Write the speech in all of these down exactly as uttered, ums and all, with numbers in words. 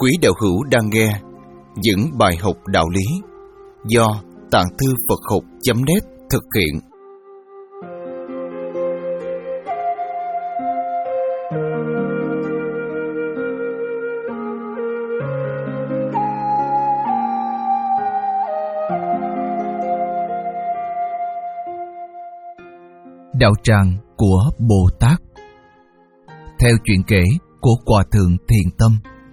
Quý đạo hữu đang nghe những bài học đạo lý do Tạng Thư Phật Học chấm net thực hiện. Đạo tràng của Bồ Tát. Theo chuyện kể của Hòa Thượng Thiền Tâm.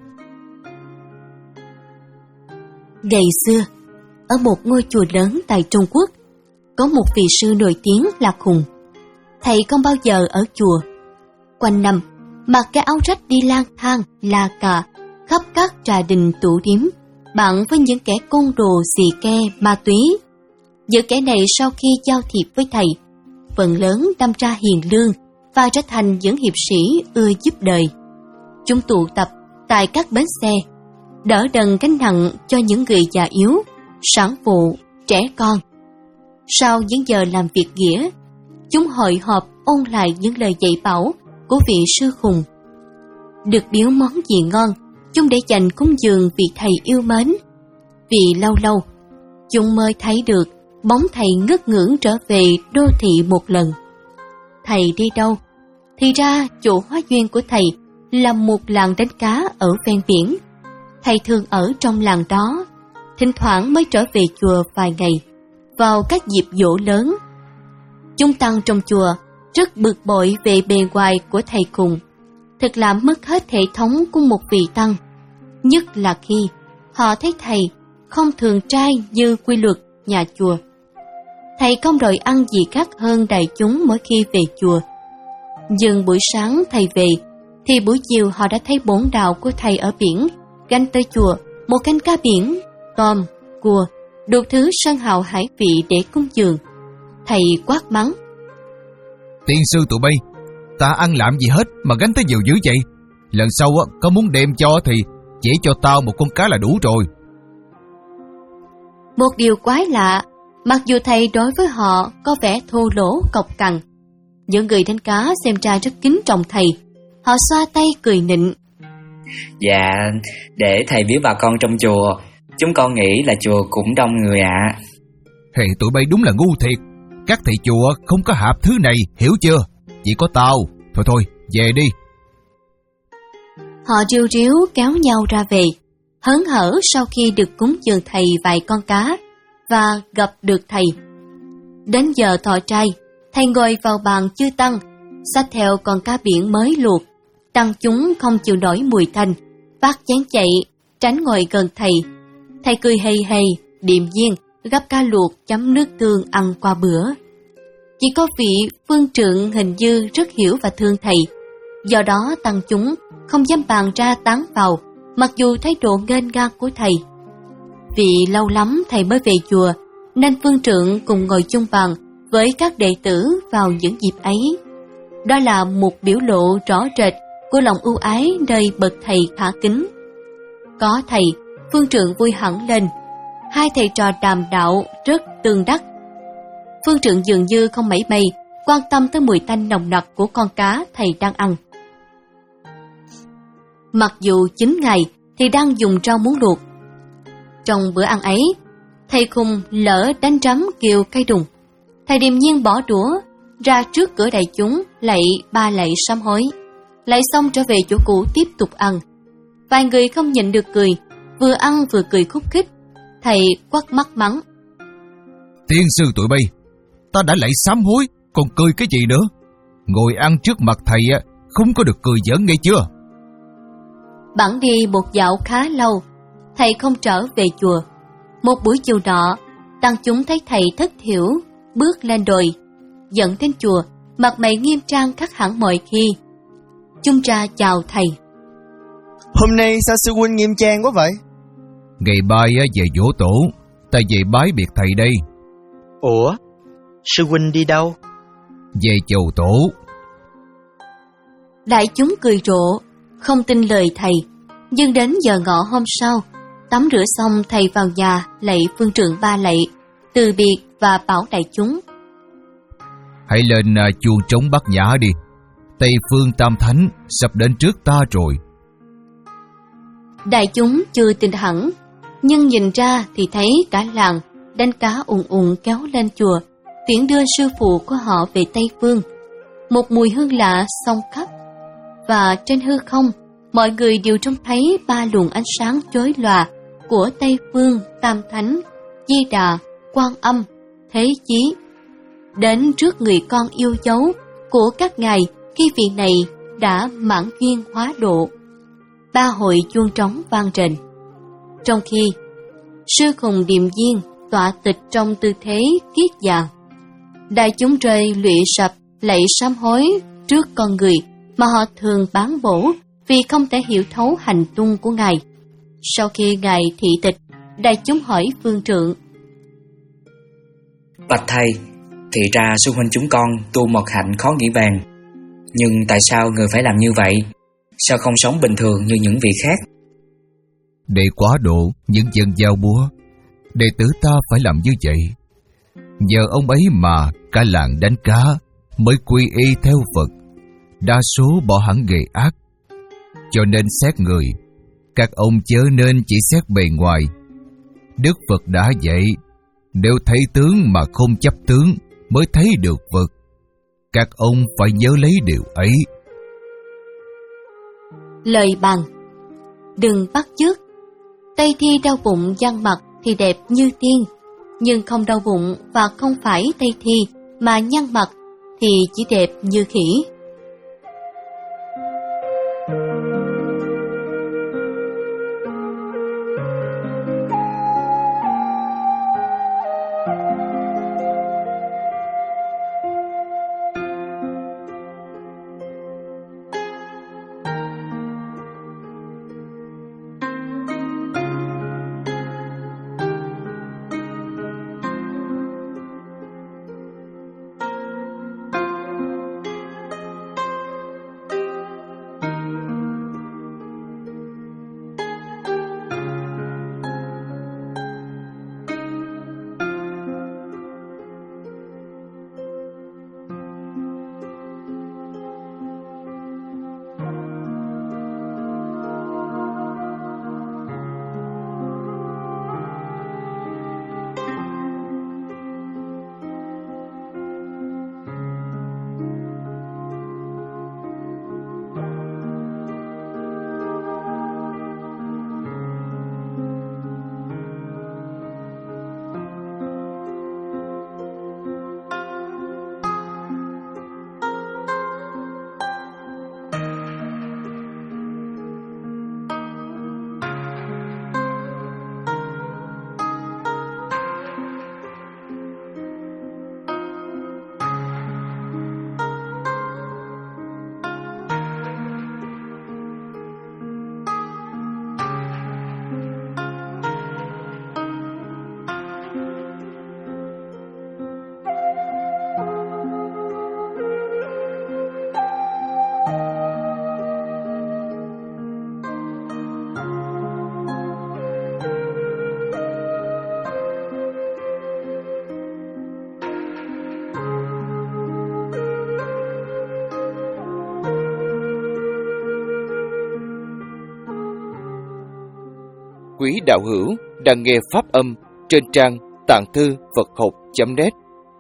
Ngày xưa, ở một ngôi chùa lớn tại Trung Quốc, có một vị sư nổi tiếng là Khùng. Thầy không bao giờ ở chùa. Quanh năm, mặc cái áo rách đi lang thang, la cà, khắp các trà đình tủ điếm, bạn với những kẻ côn đồ xì ke, ma túy. Những kẻ này sau khi giao thiệp với thầy, phần lớn đâm ra hiền lương và trở thành những hiệp sĩ ưa giúp đời. Chúng tụ tập tại các bến xe, đỡ đần gánh nặng cho những người già yếu, sản phụ, trẻ con. Sau những giờ làm việc nghĩa, chúng hội họp ôn lại những lời dạy bảo của vị sư Khùng. Được biếu món gì ngon, chúng để dành cúng dường vị thầy yêu mến. Vì lâu lâu, chúng mới thấy được bóng thầy ngất ngưỡng trở về đô thị một lần. Thầy đi đâu? Thì ra chỗ hóa duyên của thầy là một làng đánh cá ở ven biển. Thầy thường ở trong làng đó, thỉnh thoảng mới trở về chùa vài ngày, vào các dịp giỗ lớn. Chúng tăng trong chùa rất bực bội về bề ngoài của thầy Khùng, thật làm mất hết hệ thống của một vị tăng. Nhất là khi họ thấy thầy không thường trai như quy luật nhà chùa. Thầy không đòi ăn gì khác hơn đại chúng mỗi khi về chùa. Nhưng buổi sáng thầy về, thì buổi chiều họ đã thấy bổn đạo của thầy ở biển, gánh tới chùa một canh cá biển, tôm, cua, đủ thứ sơn hào hải vị để cúng dường. Thầy quát mắng: Tiên sư tụi bay, ta ăn làm gì hết mà gánh tới nhiều dữ vậy? Lần sau có muốn đem cho thì chỉ cho tao một con cá là đủ rồi. Một điều quái lạ, mặc dù thầy đối với họ có vẻ thô lỗ cộc cằn, những người đánh cá xem ra rất kính trọng thầy. Họ xoa tay cười nịnh: Dạ, để thầy biếu bà con trong chùa. Chúng con nghĩ là chùa cũng đông người ạ. À. Hey, tụi bay đúng là ngu thiệt. Các thầy chùa không có hạp thứ này, hiểu chưa? Chỉ có tao. Thôi thôi, về đi. Họ riu riu kéo nhau ra về, hớn hở sau khi được cúng dường thầy vài con cá và gặp được thầy. Đến giờ thọ trai, thầy ngồi vào bàn chư tăng, xách theo con cá biển mới luộc. Tăng chúng không chịu nổi mùi tanh, vác chén chạy, tránh ngồi gần thầy. Thầy cười hề hề, điềm nhiên, gắp cá luộc chấm nước tương ăn qua bữa. Chỉ có vị phương trượng hình như rất hiểu và thương thầy, do đó tăng chúng không dám bàn ra tán vào, mặc dù thái độ nghênh ngang của thầy. Vì lâu lắm thầy mới về chùa, nên phương trượng cùng ngồi chung bàn với các đệ tử vào những dịp ấy. Đó là một biểu lộ rõ rệt của lòng ưu ái nơi bậc thầy khả kính. Có thầy, phương trượng vui hẳn lên. Hai thầy trò đàm đạo rất tương đắc. Phương trượng dường như không mảy may quan tâm tới mùi tanh nồng nặc của con cá thầy đang ăn. Mặc dù chín ngày thì đang dùng rau muống luộc. Trong bữa ăn ấy, thầy Khùng lỡ đánh rắm kêu cây đùng. Thầy điềm nhiên bỏ đũa ra trước cửa đại chúng, lạy ba lạy sám hối. Lại xong trở về chỗ cũ tiếp tục ăn. Vài người không nhịn được cười, vừa ăn vừa cười khúc khích. Thầy quắt mắt mắng: Tiên sư tụi bay, ta đã lạy sám hối, còn cười cái gì nữa? Ngồi ăn trước mặt thầy không có được cười giỡn nghe chưa? Bẵng đi một dạo khá lâu, thầy không trở về chùa. Một buổi chiều nọ, tăng chúng thấy thầy thất thiểu bước lên đồi, dẫn đến chùa, mặt mày nghiêm trang khác hẳn mọi khi. Chúng ra chào thầy: Hôm nay sao sư huynh nghiêm trang quá vậy? Ngày mai về giỗ tổ, ta về bái biệt thầy đây. Ủa, sư huynh đi đâu? Về chầu tổ. Đại chúng cười rộ, không tin lời thầy. Nhưng đến giờ ngọ hôm sau, tắm rửa xong thầy vào nhà lạy phương trượng ba lạy, từ biệt và bảo đại chúng: Hãy lên uh, chuông trống Bát Nhã đi. Tây phương Tam Thánh sắp đến trước ta rồi. Đại chúng chưa tin hẳn, nhưng nhìn ra thì thấy cả làng đánh cá ùn ùn kéo lên chùa, tiễn đưa sư phụ của họ về Tây Phương. Một mùi hương lạ xông khắp, và trên hư không, mọi người đều trông thấy ba luồng ánh sáng chói lòa của Tây Phương, Tam Thánh, Di Đà, Quan Âm, Thế Chí. Đến trước người con yêu dấu của các ngài khi vị này đã mãn duyên hóa độ. Ba hội chuông trống vang rền. Trong khi sư Khùng Điềm Viên tọa tịch trong tư thế kiết già, đại chúng rơi lụy sập lạy sám hối trước con người mà họ thường bán bổ vì không thể hiểu thấu hành tung của ngài. Sau khi ngài thị tịch, đại chúng hỏi phương trượng: Bạch thầy, thì ra sư huynh chúng con tu một hạnh khó nghĩ bàn, nhưng tại sao người phải làm như vậy? Sao không sống bình thường như những vị khác? Để quá độ những dân giao búa, đệ tử ta phải làm như vậy. Nhờ ông ấy mà cả làng đánh cá mới quy y theo Phật, đa số bỏ hẳn nghề ác. Cho nên xét người, các ông chớ nên chỉ xét bề ngoài. Đức Phật đã dạy, nếu thấy tướng mà không chấp tướng mới thấy được Phật. Các ông phải nhớ lấy điều ấy. Lời bằng: đừng bắt chước. Tây thi đau bụng dang mặt thì đẹp như tiên, nhưng không đau bụng và không phải Tây thi mà nhăn mặt thì chỉ đẹp như khỉ. Quý đạo hữu đang nghe pháp âm trên trang tạng thư Phật học chấm net.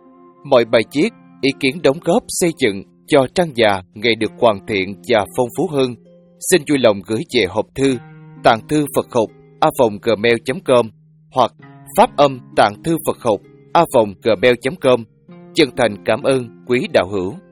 Mọi bài viết, ý kiến đóng góp xây dựng cho trang già ngày được hoàn thiện và phong phú hơn, xin vui lòng gửi về hộp thư tạng thư Phật học a vòng gmail chấm com hoặc pháp âm tạng thư Phật học a vòng gmail chấm com. Chân thành cảm ơn quý đạo hữu.